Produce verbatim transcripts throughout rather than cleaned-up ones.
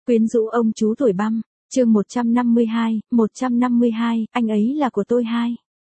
Quyến rũ ông chú tuổi băm, chương một trăm năm mươi hai, một trăm năm mươi hai, anh ấy là của tôi hai.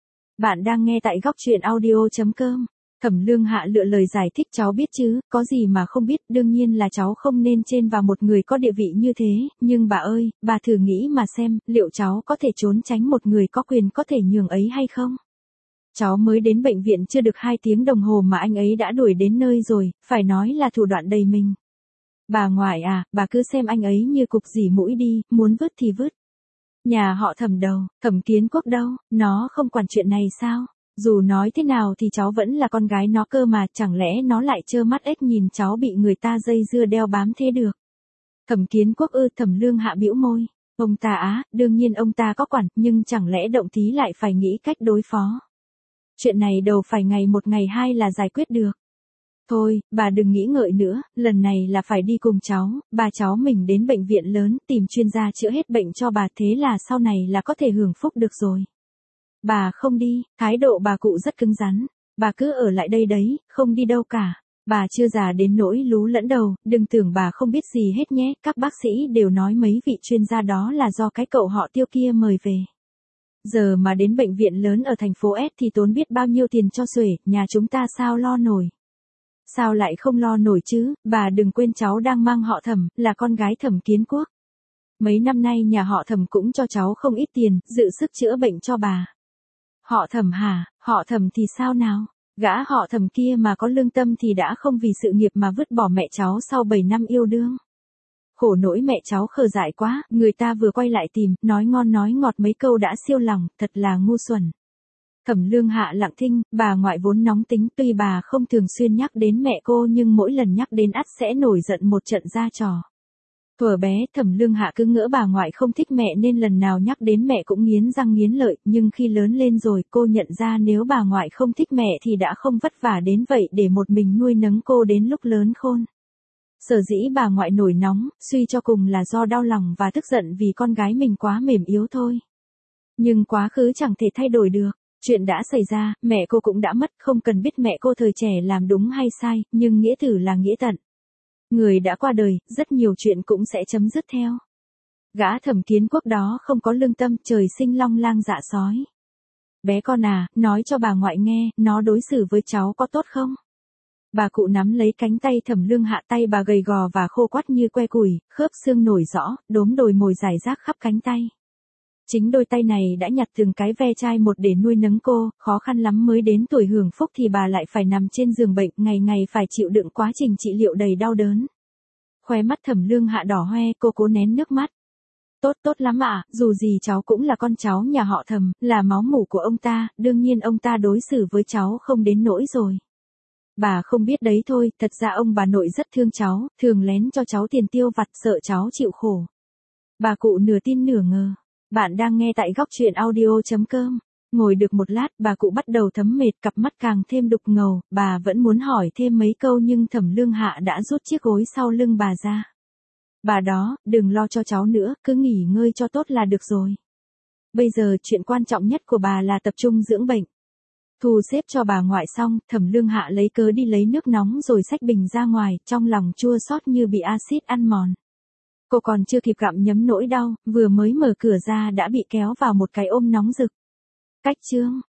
Bạn đang nghe tại góc truyện audio.com. Thẩm Lương Hạ lựa lời giải thích, cháu biết chứ, có gì mà không biết, đương nhiên là cháu không nên chen vào một người có địa vị như thế, nhưng bà ơi, bà thử nghĩ mà xem, liệu cháu có thể trốn tránh một người có quyền có thể nhường ấy hay không? Cháu mới đến bệnh viện chưa được hai tiếng đồng hồ mà anh ấy đã đuổi đến nơi rồi, phải nói là thủ đoạn đầy mình. Bà ngoại à, bà cứ xem anh ấy như cục dỉ mũi đi, muốn vứt thì vứt. Nhà họ Thẩm đâu, Thẩm Kiến Quốc đâu, nó không quản chuyện này sao? Dù nói thế nào thì cháu vẫn là con gái nó cơ mà, chẳng lẽ nó lại trơ mắt ếch nhìn cháu bị người ta dây dưa đeo bám thế được? Thẩm Kiến Quốc ư? Thẩm Lương Hạ bĩu môi. Ông ta á, đương nhiên ông ta có quản, nhưng chẳng lẽ động tí lại phải nghĩ cách đối phó? Chuyện này đâu phải ngày một ngày hai là giải quyết được. Thôi, bà đừng nghĩ ngợi nữa, lần này là phải đi cùng cháu, bà cháu mình đến bệnh viện lớn, tìm chuyên gia chữa hết bệnh cho bà, thế là sau này là có thể hưởng phúc được rồi. Bà không đi, thái độ bà cụ rất cứng rắn, bà cứ ở lại đây đấy, không đi đâu cả. Bà chưa già đến nỗi lú lẫn đầu, đừng tưởng bà không biết gì hết nhé, các bác sĩ đều nói mấy vị chuyên gia đó là do cái cậu họ Tiêu kia mời về. Giờ mà đến bệnh viện lớn ở thành phố S thì tốn biết bao nhiêu tiền cho xuể, nhà chúng ta sao lo nổi. Sao lại không lo nổi chứ, bà đừng quên cháu đang mang họ Thẩm, là con gái Thẩm Kiến Quốc. Mấy năm nay nhà họ Thẩm cũng cho cháu không ít tiền, dự sức chữa bệnh cho bà. Họ Thẩm hả, họ Thẩm thì sao nào? Gã họ Thẩm kia mà có lương tâm thì đã không vì sự nghiệp mà vứt bỏ mẹ cháu sau bảy năm yêu đương. Khổ nỗi mẹ cháu khờ dại quá, người ta vừa quay lại tìm, nói ngon nói ngọt mấy câu đã siêu lòng, thật là ngu xuẩn. Thẩm Lương Hạ lặng thinh, bà ngoại vốn nóng tính, tuy bà không thường xuyên nhắc đến mẹ cô nhưng mỗi lần nhắc đến ắt sẽ nổi giận một trận ra trò. Thuở bé, Thẩm Lương Hạ cứ ngỡ bà ngoại không thích mẹ nên lần nào nhắc đến mẹ cũng nghiến răng nghiến lợi, nhưng khi lớn lên rồi cô nhận ra nếu bà ngoại không thích mẹ thì đã không vất vả đến vậy để một mình nuôi nấng cô đến lúc lớn khôn. Sở dĩ bà ngoại nổi nóng, suy cho cùng là do đau lòng và tức giận vì con gái mình quá mềm yếu thôi. Nhưng quá khứ chẳng thể thay đổi được. Chuyện đã xảy ra, mẹ cô cũng đã mất, không cần biết mẹ cô thời trẻ làm đúng hay sai, nhưng nghĩa tử là nghĩa tận. Người đã qua đời, rất nhiều chuyện cũng sẽ chấm dứt theo. Gã Thẩm Kiến Quốc đó không có lương tâm, trời sinh long lang dạ sói. Bé con à, nói cho bà ngoại nghe, nó đối xử với cháu có tốt không? Bà cụ nắm lấy cánh tay Thẩm Lương Hạ, tay bà gầy gò và khô quắt như que củi, khớp xương nổi rõ, đốm đồi mồi rải rác khắp cánh tay. Chính đôi tay này đã nhặt từng cái ve chai một để nuôi nấng cô, khó khăn lắm mới đến tuổi hưởng phúc thì bà lại phải nằm trên giường bệnh, ngày ngày phải chịu đựng quá trình trị liệu đầy đau đớn. Khóe mắt Thẩm Lương Hạ đỏ hoe, cô cố nén nước mắt. Tốt tốt lắm ạ, dù gì cháu cũng là con cháu nhà họ Thẩm, là máu mủ của ông ta, đương nhiên ông ta đối xử với cháu không đến nỗi rồi. Bà không biết đấy thôi, thật ra ông bà nội rất thương cháu, thường lén cho cháu tiền tiêu vặt, sợ cháu chịu khổ. Bà cụ nửa tin nửa ngờ. Bạn đang nghe tại góc truyện audio.com. Ngồi được một lát, bà cụ bắt đầu thấm mệt, cặp mắt càng thêm đục ngầu, bà vẫn muốn hỏi thêm mấy câu nhưng Thẩm Lương Hạ đã rút chiếc gối sau lưng bà ra. Bà đó, đừng lo cho cháu nữa, cứ nghỉ ngơi cho tốt là được rồi. Bây giờ chuyện quan trọng nhất của bà là tập trung dưỡng bệnh. Thu xếp cho bà ngoại xong, Thẩm Lương Hạ lấy cớ đi lấy nước nóng rồi xách bình ra ngoài, trong lòng chua xót như bị axit ăn mòn. Cô còn chưa kịp gặm nhấm nỗi đau, vừa mới mở cửa ra đã bị kéo vào một cái ôm nóng rực. Cách chương,